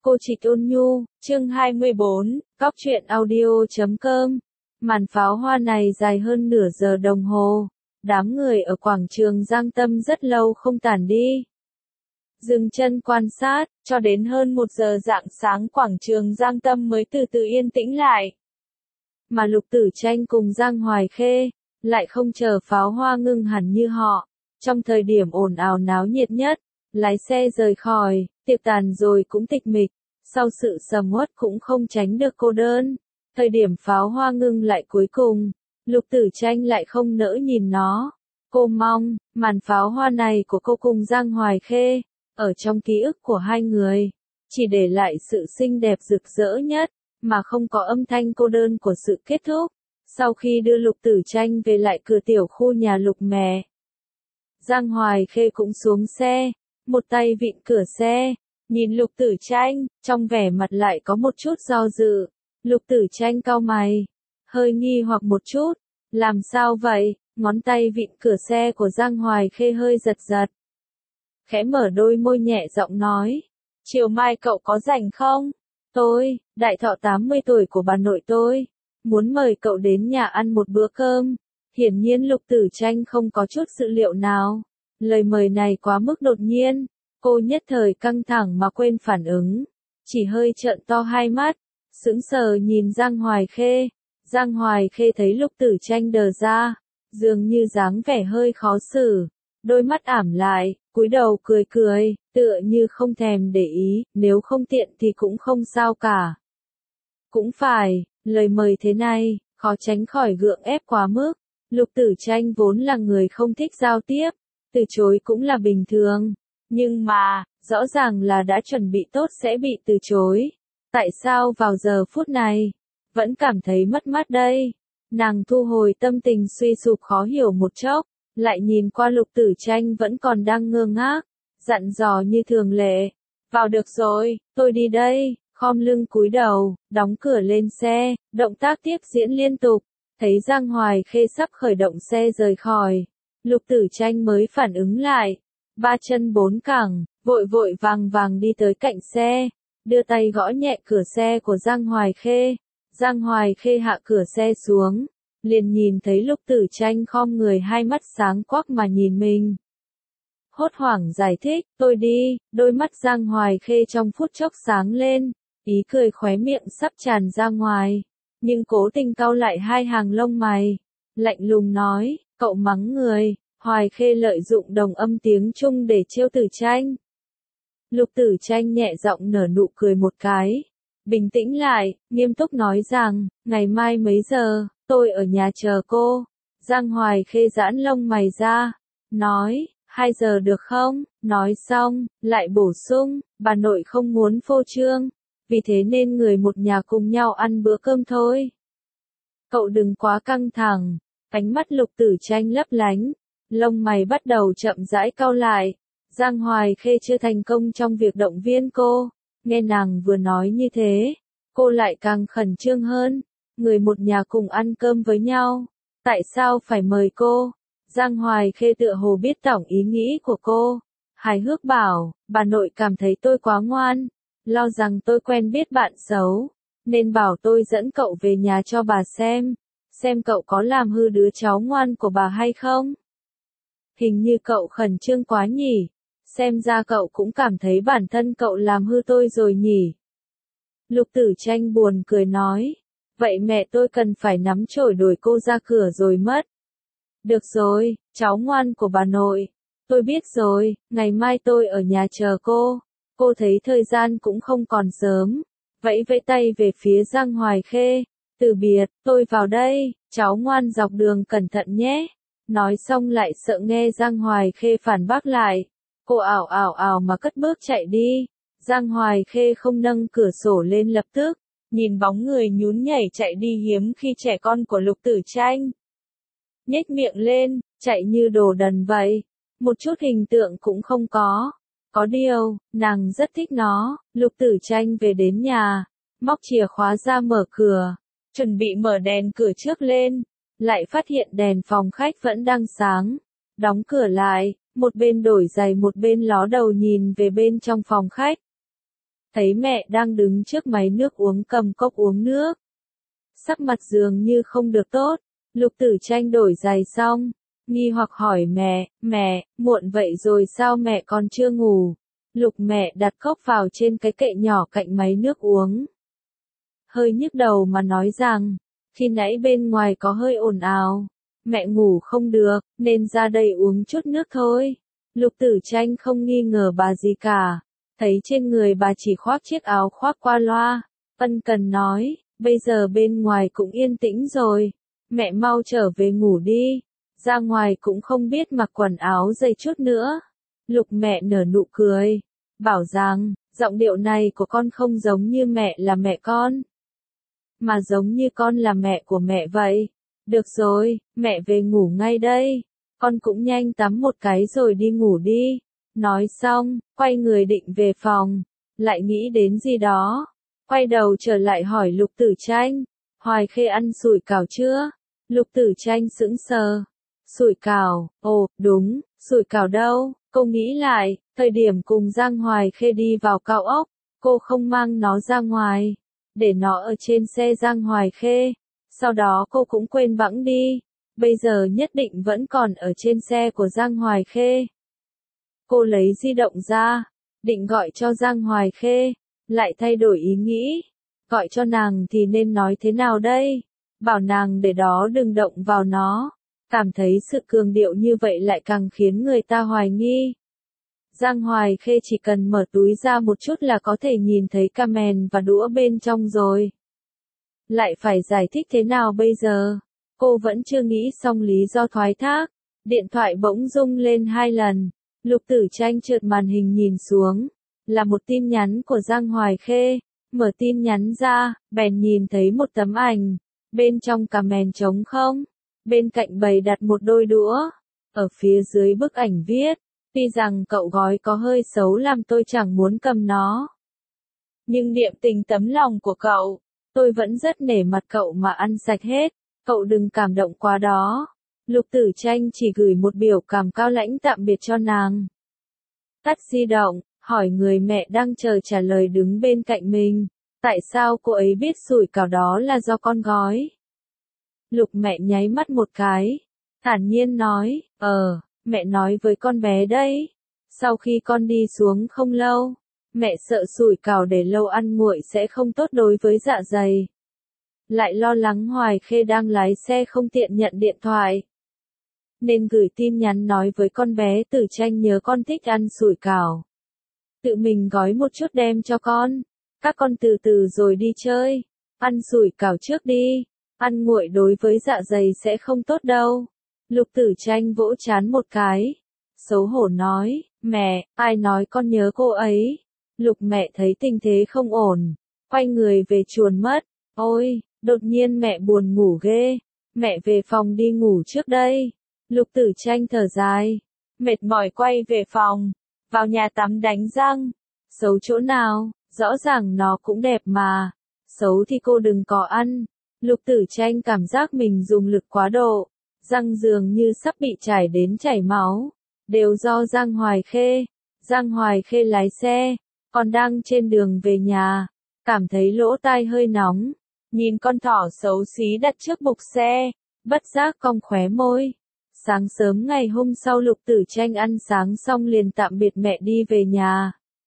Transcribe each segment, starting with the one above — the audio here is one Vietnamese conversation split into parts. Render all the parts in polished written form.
Cô Trịch Ôn Nhu, chương 24, Cóc truyện audio.com. Màn pháo hoa này dài hơn nửa giờ đồng hồ. Đám người ở quảng trường Giang Tâm rất lâu không tản đi. Dừng chân quan sát, cho đến hơn 1 giờ rạng sáng quảng trường Giang Tâm mới từ từ yên tĩnh lại. Mà Lục Tử Tranh cùng Giang Hoài Khê, lại không chờ pháo hoa ngưng hẳn như họ. Trong thời điểm ồn ào náo nhiệt nhất, lái xe rời khỏi, tiệc tàn rồi cũng tịch mịch. Sau sự sầm uất cũng không tránh được cô đơn. Thời điểm pháo hoa ngưng lại cuối cùng, Lục Tử Tranh lại không nỡ nhìn nó. Cô mong, màn pháo hoa này của cô cùng Giang Hoài Khê, ở trong ký ức của hai người, chỉ để lại sự xinh đẹp rực rỡ nhất, mà không có âm thanh cô đơn của sự kết thúc. Sau khi đưa Lục Tử Tranh về lại cửa tiểu khu nhà Lục mẹ, Giang Hoài Khê cũng xuống xe, một tay vịn cửa xe, nhìn Lục Tử Tranh, trong vẻ mặt lại có một chút do dự. Lục Tử Tranh cau mày, hơi nghi hoặc một chút, làm sao vậy? Ngón tay vịn cửa xe của Giang Hoài Khê hơi giật giật. Khẽ mở đôi môi nhẹ giọng nói, chiều mai cậu có rảnh không? Tôi, đại thọ 80 tuổi của bà nội tôi, muốn mời cậu đến nhà ăn một bữa cơm. Hiển nhiên Lục Tử Tranh không có chút dự liệu nào. Lời mời này quá mức đột nhiên, cô nhất thời căng thẳng mà quên phản ứng. Chỉ hơi trợn to hai mắt, sững sờ nhìn Giang Hoài Khê. Giang Hoài Khê thấy Lục Tử Tranh đờ ra, dường như dáng vẻ hơi khó xử. Đôi mắt ảm lại, cúi đầu cười cười, tựa như không thèm để ý, nếu không tiện thì cũng không sao cả. Cũng phải, lời mời thế này, khó tránh khỏi gượng ép quá mức. Lục Tử Tranh vốn là người không thích giao tiếp, từ chối cũng là bình thường. Nhưng mà, rõ ràng là đã chuẩn bị tốt sẽ bị từ chối. Tại sao vào giờ phút này, vẫn cảm thấy mất mát đây? Nàng thu hồi tâm tình suy sụp khó hiểu một chốc, lại nhìn qua Lục Tử Tranh vẫn còn đang ngơ ngác, dặn dò như thường lệ. Vào được rồi, tôi đi đây, khom lưng cúi đầu, đóng cửa lên xe, động tác tiếp diễn liên tục. Thấy Giang Hoài Khê sắp khởi động xe rời khỏi, Lục Tử Tranh mới phản ứng lại. Ba chân bốn cẳng, vội vội vàng vàng đi tới cạnh xe, đưa tay gõ nhẹ cửa xe của Giang Hoài Khê. Giang Hoài Khê hạ cửa xe xuống, liền nhìn thấy Lục Tử Tranh khom người hai mắt sáng quắc mà nhìn mình. Hốt hoảng giải thích, tôi đi, đôi mắt Giang Hoài Khê trong phút chốc sáng lên, ý cười khóe miệng sắp tràn ra ngoài, nhưng cố tình cau lại hai hàng lông mày, lạnh lùng nói, cậu mắng người. Hoài Khê lợi dụng đồng âm tiếng Trung để trêu Tử Tranh. Lục Tử Tranh nhẹ giọng nở nụ cười một cái, bình tĩnh lại, nghiêm túc nói rằng, ngày mai mấy giờ, tôi ở nhà chờ cô. Giang Hoài Khê giãn lông mày ra, nói, 2 giờ được không? Nói xong, lại bổ sung, bà nội không muốn phô trương, vì thế nên người một nhà cùng nhau ăn bữa cơm thôi. Cậu đừng quá căng thẳng. Ánh mắt Lục Tử Tranh lấp lánh, lông mày bắt đầu chậm rãi cau lại. Giang Hoài Khê chưa thành công trong việc động viên cô, nghe nàng vừa nói như thế, cô lại càng khẩn trương hơn. Người một nhà cùng ăn cơm với nhau, tại sao phải mời cô? Giang Hoài Khê tựa hồ biết tổng ý nghĩ của cô, hài hước bảo, bà nội cảm thấy tôi quá ngoan, lo rằng tôi quen biết bạn xấu, nên bảo tôi dẫn cậu về nhà cho bà xem cậu có làm hư đứa cháu ngoan của bà hay không? Hình như cậu khẩn trương quá nhỉ, xem ra cậu cũng cảm thấy bản thân cậu làm hư tôi rồi nhỉ. Lục Tử Tranh buồn cười nói, vậy mẹ tôi cần phải nắm chổi đuổi cô ra cửa rồi mất. Được rồi, cháu ngoan của bà nội, tôi biết rồi, ngày mai tôi ở nhà chờ cô. Cô thấy thời gian cũng không còn sớm, vẫy vẫy tay về phía Giang Hoài Khê, từ biệt, tôi vào đây, cháu ngoan dọc đường cẩn thận nhé. Nói xong lại sợ nghe Giang Hoài Khê phản bác lại, cô ảo ảo ảo mà cất bước chạy đi. Giang Hoài Khê không nâng cửa sổ lên lập tức, nhìn bóng người nhún nhảy chạy đi hiếm khi trẻ con của Lục Tử Tranh. Nhếch miệng lên, chạy như đồ đần vậy, một chút hình tượng cũng không có. Có điều, nàng rất thích nó. Lục Tử Tranh về đến nhà, móc chìa khóa ra mở cửa, chuẩn bị mở đèn cửa trước lên, lại phát hiện đèn phòng khách vẫn đang sáng. Đóng cửa lại, một bên đổi giày một bên ló đầu nhìn về bên trong phòng khách. thấy mẹ đang đứng trước máy nước uống cầm cốc uống nước. Sắc mặt dường như không được tốt, Lục Tử Tranh đổi giày xong, nghi hoặc hỏi mẹ, muộn vậy rồi sao mẹ còn chưa ngủ? Lục mẹ đặt cốc vào trên cái kệ nhỏ cạnh máy nước uống. Hơi nhức đầu mà nói rằng, khi nãy bên ngoài có hơi ồn ào, mẹ ngủ không được, nên ra đây uống chút nước thôi. Lục Tử Tranh không nghi ngờ bà gì cả, thấy trên người bà chỉ khoác chiếc áo khoác qua loa, ân cần nói, bây giờ bên ngoài cũng yên tĩnh rồi, mẹ mau trở về ngủ đi, ra ngoài cũng không biết mặc quần áo dày chút nữa. Lục mẹ nở nụ cười, bảo rằng, giọng điệu này của con không giống như mẹ là mẹ con, mà giống như con là mẹ của mẹ vậy. Được rồi, mẹ về ngủ ngay đây, con cũng nhanh tắm một cái rồi đi ngủ đi. Nói xong, quay người định về phòng, lại nghĩ đến gì đó, quay đầu trở lại hỏi Lục Tử Tranh, Hoài Khê ăn sủi cảo chưa? Lục Tử Tranh sững sờ, sủi cảo, ồ, đúng, sủi cảo đâu? Cô nghĩ lại, thời điểm cùng Giang Hoài Khê đi vào cao ốc, cô không mang nó ra ngoài, để nó ở trên xe Giang Hoài Khê, sau đó cô cũng quên bẵng đi, bây giờ nhất định vẫn còn ở trên xe của Giang Hoài Khê. Cô lấy di động ra, định gọi cho Giang Hoài Khê, lại thay đổi ý nghĩ, gọi cho nàng thì nên nói thế nào đây? Bảo nàng để đó đừng động vào nó, cảm thấy sự cường điệu như vậy lại càng khiến người ta hoài nghi. Giang Hoài Khê chỉ cần mở túi ra một chút là có thể nhìn thấy camen và đũa bên trong rồi. Lại phải giải thích thế nào bây giờ? Cô vẫn chưa nghĩ xong lý do thoái thác. Điện thoại bỗng rung lên 2 lần. Lục Tử Tranh trượt màn hình nhìn xuống. Là một tin nhắn của Giang Hoài Khê. Mở tin nhắn ra, bèn nhìn thấy một tấm ảnh. Bên trong camen trống không. Bên cạnh bày đặt một đôi đũa. Ở phía dưới bức ảnh viết. Tuy rằng cậu gói có hơi xấu làm tôi chẳng muốn cầm nó. Nhưng niệm tình tấm lòng của cậu, tôi vẫn rất nể mặt cậu mà ăn sạch hết. Cậu đừng cảm động quá đó. Lục Tử Tranh chỉ gửi một biểu cảm cao lãnh tạm biệt cho nàng. Tắt di động, hỏi người mẹ đang chờ trả lời đứng bên cạnh mình. Tại sao cô ấy biết sủi cảo đó là do con gói? Lục mẹ nháy mắt một cái, thản nhiên nói, mẹ nói với con bé đấy. Sau khi con đi xuống không lâu, mẹ sợ sủi cảo để lâu ăn nguội sẽ không tốt đối với dạ dày. Lại lo lắng Hoài Khê đang lái xe không tiện nhận điện thoại, nên gửi tin nhắn nói với con bé Tử Tranh nhớ con thích ăn sủi cảo. Tự mình gói một chút đem cho con. Các con từ từ rồi đi chơi. Ăn sủi cảo trước đi. Ăn nguội đối với dạ dày sẽ không tốt đâu. Lục Tử Tranh vỗ trán một cái. Xấu hổ nói, mẹ, ai nói con nhớ cô ấy. Lục mẹ thấy tình thế không ổn. Quay người về chuồn mất. Ôi, đột nhiên mẹ buồn ngủ ghê. Mẹ về phòng đi ngủ trước đây. Lục Tử Tranh thở dài. Mệt mỏi quay về phòng. Vào nhà tắm đánh răng. Xấu chỗ nào, rõ ràng nó cũng đẹp mà. Xấu thì cô đừng có ăn. Lục Tử Tranh cảm giác mình dùng lực quá độ. Răng dường như sắp bị chảy đến chảy máu. Đều do Giang Hoài Khê. Giang Hoài Khê lái xe. Còn đang trên đường về nhà. Cảm thấy lỗ tai hơi nóng. Nhìn con thỏ xấu xí đặt trước bục xe. Bất giác cong khóe môi. Sáng sớm ngày hôm sau Lục Tử Tranh ăn sáng xong liền tạm biệt mẹ đi về nhà.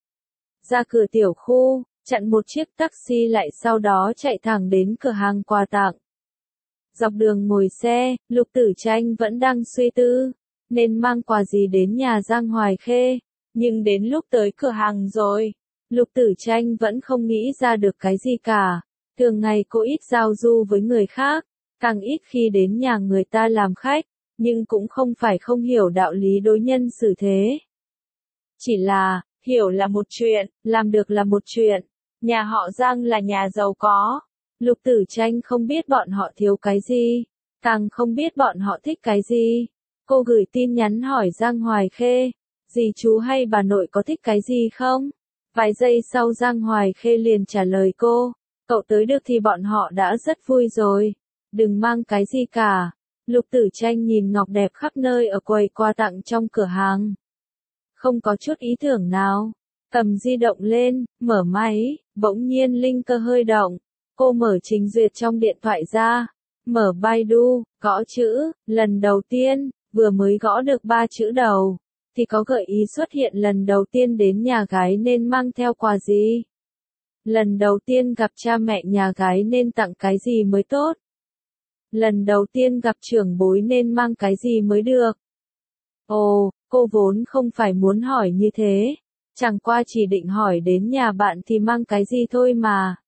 Ra cửa tiểu khu, chặn một chiếc taxi lại sau đó chạy thẳng đến cửa hàng quà tặng. Dọc đường ngồi xe, Lục Tử Tranh vẫn đang suy tư, nên mang quà gì đến nhà Giang Hoài Khê, nhưng đến lúc tới cửa hàng rồi, Lục Tử Tranh vẫn không nghĩ ra được cái gì cả. Thường ngày cô ít giao du với người khác, càng ít khi đến nhà người ta làm khách, nhưng cũng không phải không hiểu đạo lý đối nhân xử thế. Chỉ là, hiểu là một chuyện, làm được là một chuyện. Nhà họ Giang là nhà giàu có. Lục Tử Tranh không biết bọn họ thiếu cái gì, càng không biết bọn họ thích cái gì. Cô gửi tin nhắn hỏi Giang Hoài Khê, dì chú hay bà nội có thích cái gì không? Vài giây sau Giang Hoài Khê liền trả lời cô, cậu tới được thì bọn họ đã rất vui rồi, đừng mang cái gì cả. Lục Tử Tranh nhìn ngọc đẹp khắp nơi ở quầy quà tặng trong cửa hàng. Không có chút ý tưởng nào. Cầm di động lên, mở máy, bỗng nhiên linh cơ hơi động. Cô mở trình duyệt trong điện thoại ra, mở Baidu, gõ chữ, lần đầu tiên, vừa mới gõ được 3 chữ đầu, thì có gợi ý xuất hiện lần đầu tiên đến nhà gái nên mang theo quà gì? Lần đầu tiên gặp cha mẹ nhà gái nên tặng cái gì mới tốt? Lần đầu tiên gặp trưởng bối nên mang cái gì mới được? Ồ, cô vốn không phải muốn hỏi như thế, chẳng qua chỉ định hỏi đến nhà bạn thì mang cái gì thôi mà.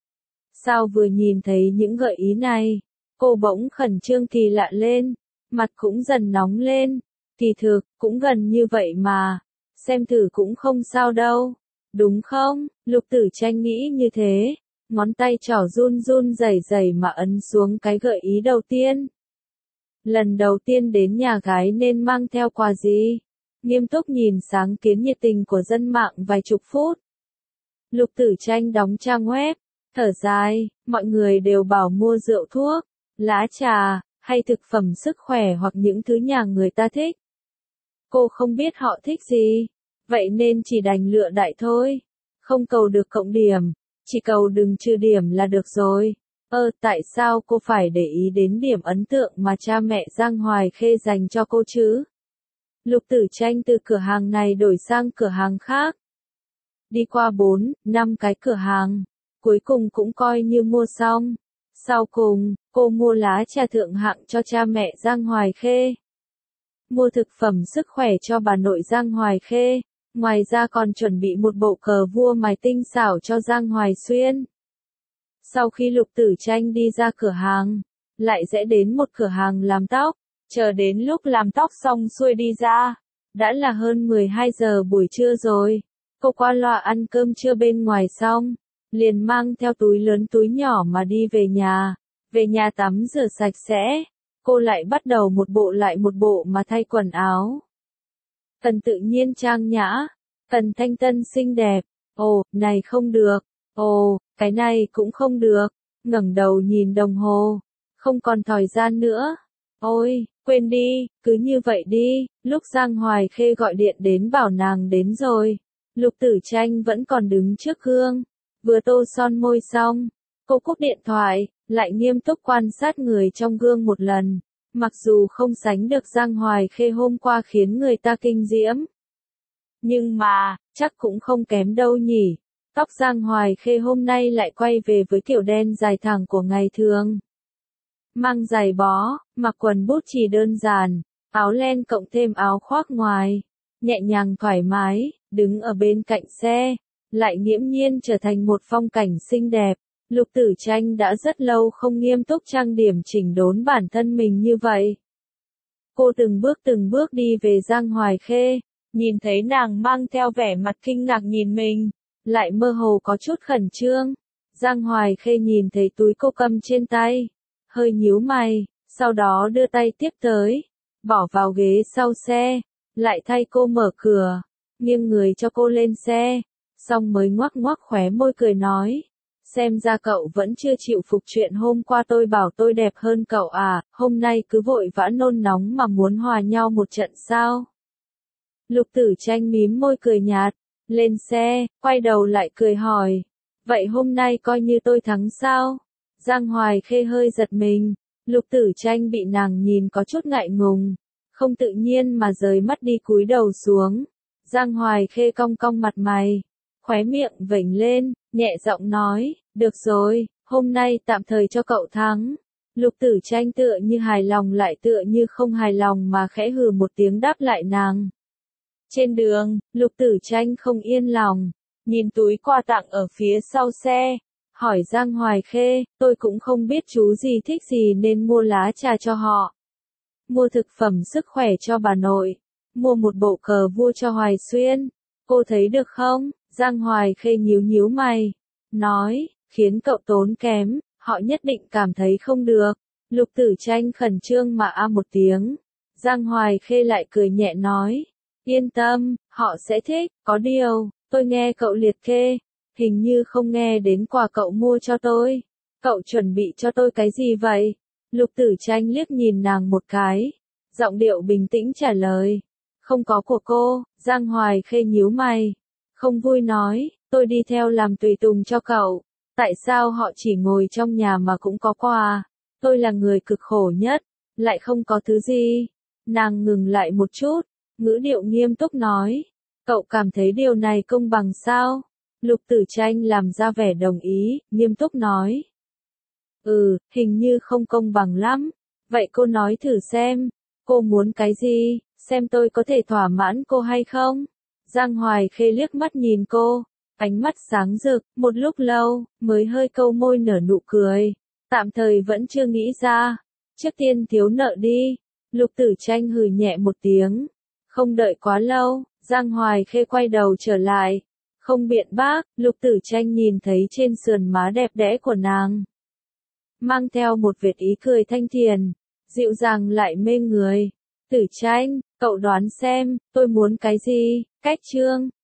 Sao vừa nhìn thấy những gợi ý này, cô bỗng khẩn trương kỳ lạ lên, mặt cũng dần nóng lên, kỳ thực, cũng gần như vậy mà, xem thử cũng không sao đâu, đúng không? Lục Tử Tranh nghĩ như thế, ngón tay trỏ run run rẩy rẩy mà ấn xuống cái gợi ý đầu tiên. Lần đầu tiên đến nhà gái nên mang theo quà gì? Nghiêm túc nhìn sáng kiến nhiệt tình của dân mạng vài chục phút. Lục Tử Tranh đóng trang web, thở dài, mọi người đều bảo mua rượu thuốc, lá trà, hay thực phẩm sức khỏe hoặc những thứ nhà người ta thích. Cô không biết họ thích gì, vậy nên chỉ đành lựa đại thôi. Không cầu được cộng điểm, chỉ cầu đừng trừ điểm là được rồi. Tại sao cô phải để ý đến điểm ấn tượng mà cha mẹ Giang Hoài Khê dành cho cô chứ? Lục Tử Tranh từ cửa hàng này đổi sang cửa hàng khác. Đi qua 4, 5 cái cửa hàng, cuối cùng cũng coi như mua xong. Sau cùng, cô mua lá trà thượng hạng cho cha mẹ Giang Hoài Khê. Mua thực phẩm sức khỏe cho bà nội Giang Hoài Khê. Ngoài ra còn chuẩn bị một bộ cờ vua mài tinh xảo cho Giang Hoài Xuyên. Sau khi Lục Tử Tranh đi ra cửa hàng, lại rẽ đến một cửa hàng làm tóc. Chờ đến lúc làm tóc xong xuôi đi ra, đã là hơn 12 giờ buổi trưa rồi. Cô qua loa ăn cơm trưa bên ngoài xong, liền mang theo túi lớn túi nhỏ mà đi về nhà. Về nhà tắm rửa sạch sẽ, cô lại bắt đầu một bộ lại một bộ mà thay quần áo. Cần tự nhiên trang nhã, cần thanh tân xinh đẹp. Ồ, này không được. Ồ, cái này cũng không được. Ngẩng đầu nhìn đồng hồ, không còn thời gian nữa. Ôi, quên đi, cứ như vậy đi. Lúc Giang Hoài Khê gọi điện đến bảo nàng đến rồi, Lục Tử Tranh vẫn còn đứng trước gương, vừa tô son môi xong, cô cúp điện thoại, lại nghiêm túc quan sát người trong gương một lần. Mặc dù không sánh được Giang Hoài Khê hôm qua khiến người ta kinh diễm, nhưng mà, chắc cũng không kém đâu nhỉ. Tóc Giang Hoài Khê hôm nay lại quay về với kiểu đen dài thẳng của ngày thường. Mang giày bó, mặc quần bút chỉ đơn giản, áo len cộng thêm áo khoác ngoài, nhẹ nhàng thoải mái, đứng ở bên cạnh xe, lại nghiễm nhiên trở thành một phong cảnh xinh đẹp. Lục Tử Tranh đã rất lâu không nghiêm túc trang điểm chỉnh đốn bản thân mình như vậy. Cô từng bước đi về Giang Hoài Khê, nhìn thấy nàng mang theo vẻ mặt kinh ngạc nhìn mình, lại mơ hồ có chút khẩn trương. Giang Hoài Khê nhìn thấy túi cô cầm trên tay, hơi nhíu mày, sau đó đưa tay tiếp tới, bỏ vào ghế sau xe, lại thay cô mở cửa, nghiêng người cho cô lên xe, xong mới ngoắc ngoắc khóe môi cười nói. Xem ra cậu vẫn chưa chịu phục chuyện hôm qua tôi bảo tôi đẹp hơn cậu à, hôm nay cứ vội vã nôn nóng mà muốn hòa nhau một trận sao? Lục Tử Tranh mím môi cười nhạt, lên xe, quay đầu lại cười hỏi. Vậy hôm nay coi như tôi thắng sao? Giang Hoài Khê hơi giật mình, Lục Tử Tranh bị nàng nhìn có chút ngại ngùng, không tự nhiên mà rời mắt đi cúi đầu xuống. Giang Hoài Khê cong cong mặt mày, khóe miệng vểnh lên, nhẹ giọng nói, được rồi, hôm nay tạm thời cho cậu thắng. Lục Tử Tranh tựa như hài lòng lại tựa như không hài lòng mà khẽ hừ một tiếng đáp lại nàng. Trên đường, Lục Tử Tranh không yên lòng, nhìn túi quà tặng ở phía sau xe, hỏi Giang Hoài Khê, tôi cũng không biết chú gì thích gì nên mua lá trà cho họ. Mua thực phẩm sức khỏe cho bà nội, mua một bộ cờ vua cho Hoài Xuyên, cô thấy được không? Giang Hoài Khê nhíu nhíu mày, nói, khiến cậu tốn kém, họ nhất định cảm thấy không được. Lục Tử Tranh khẩn trương mà một tiếng. Giang Hoài Khê lại cười nhẹ nói, yên tâm, họ sẽ thích, có điều, tôi nghe cậu liệt kê, hình như không nghe đến quà cậu mua cho tôi. Cậu chuẩn bị cho tôi cái gì vậy? Lục Tử Tranh liếc nhìn nàng một cái, giọng điệu bình tĩnh trả lời, không có của cô. Giang Hoài Khê nhíu mày, không vui nói, tôi đi theo làm tùy tùng cho cậu. Tại sao họ chỉ ngồi trong nhà mà cũng có quà? Tôi là người cực khổ nhất, lại không có thứ gì. Nàng ngừng lại một chút, ngữ điệu nghiêm túc nói. Cậu cảm thấy điều này công bằng sao? Lục Tử Tranh làm ra vẻ đồng ý, nghiêm túc nói. Hình như không công bằng lắm. Vậy cô nói thử xem, cô muốn cái gì, xem tôi có thể thỏa mãn cô hay không? Giang Hoài Khê liếc mắt nhìn cô, ánh mắt sáng rực, một lúc lâu, mới hơi câu môi nở nụ cười. Tạm thời vẫn chưa nghĩ ra. Trước tiên thiếu nợ đi. Lục Tử Tranh hừ nhẹ một tiếng. Không đợi quá lâu, Giang Hoài Khê quay đầu trở lại. Không biện bác, Lục Tử Tranh nhìn thấy trên sườn má đẹp đẽ của nàng mang theo một vệt ý cười thanh thiền, dịu dàng lại mê người. Tử Tranh, cậu đoán xem, tôi muốn cái gì? Cách trương,